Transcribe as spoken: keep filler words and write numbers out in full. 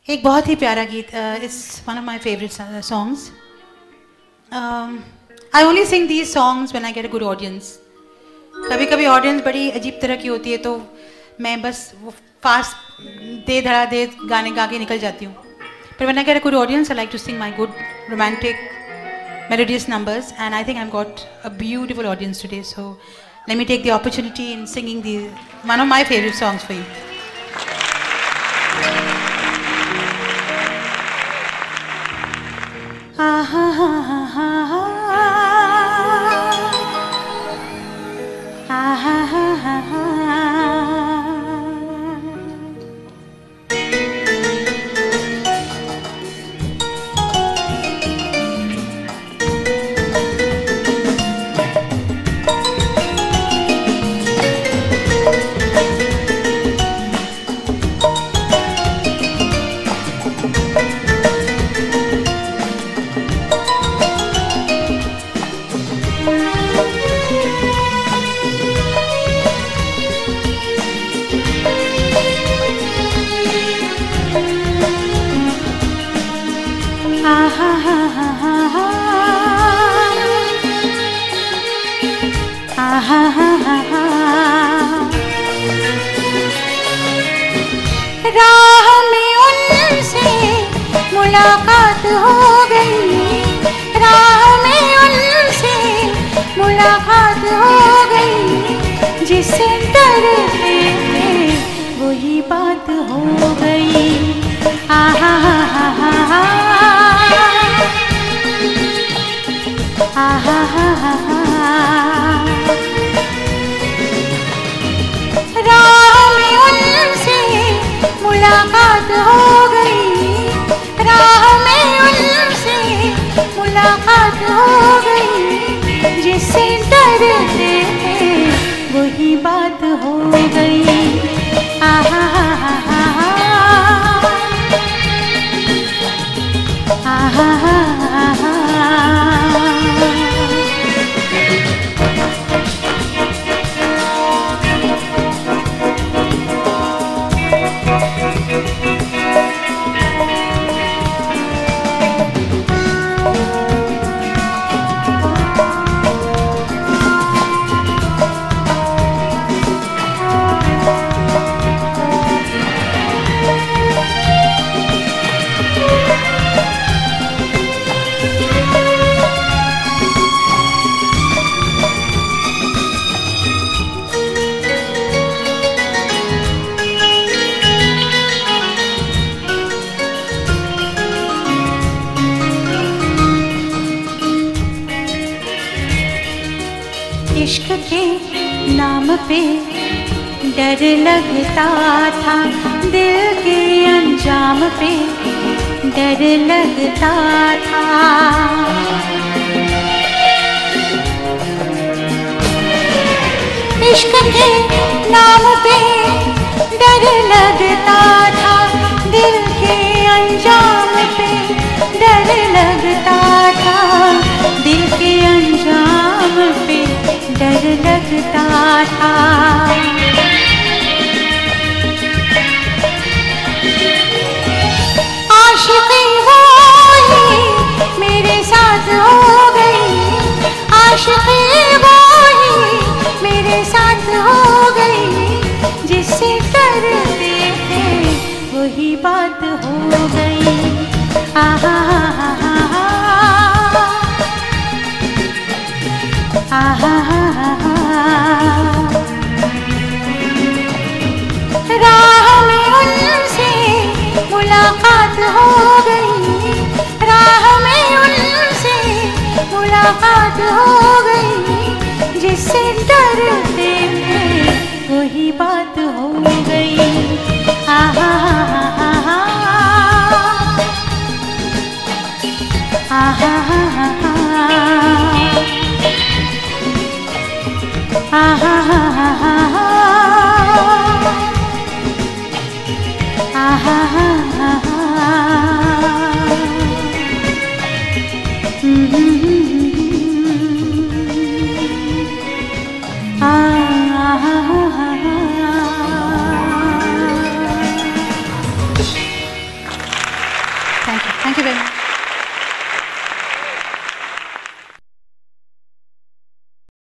एक बहुत ही प्यारा गीत, it's one of my favourite songs. I only sing these songs when I get a good audience. कभी कभी ऑडियंस बड़ी अजीब तरह की होती है तो मैं बस वो फास्ट दे धड़ा दे गाने गा के निकल जाती हूँ. But when I get a good audience, I like to sing my good, romantic, melodious numbers, and I think I've got a beautiful audience today. So let me take the opportunity in singing the one of my favorite songs for you. Ah ha ha ha ha ha. Ah ha ha ha ha. राह में उनसे मुलाकात हो गई, राह में उनसे मुलाकात हो गई, जिससे डरते थे वही बात हो गई. आहा हा हा हा हा. आहा हा हा हा. राह में उनसे मुलाकात हो गई, राह में उनसे मुलाकात हो गई, जिससे डरते थे वही बात हो गई. आहा हा हा हा हा. आहा हा हा हा. इश्क के नाम पे डर लगता था, दिल के अंजाम पे डर लगता था. इश्क के नाम पे डर लगता था, दिल के अंजाम पे डर लगता था, दिल के अंजाम पे डर लगता था. आशिक़ी वो ही मेरे साथ हो गई, आशिक़ी वो ही मेरे साथ हो गई, जिससे डरते थे वही बात हो गई. आहा हा हा हा. आहा हा हा हा. राह में उनसे मुलाकात हो गई, राह में उनसे मुलाकात हो गई, जिससे डरते थे वही बात हो गई. आहा हा हा हा. आहा हा हा हा. आहा हा हा हा. Thank you thank you very much.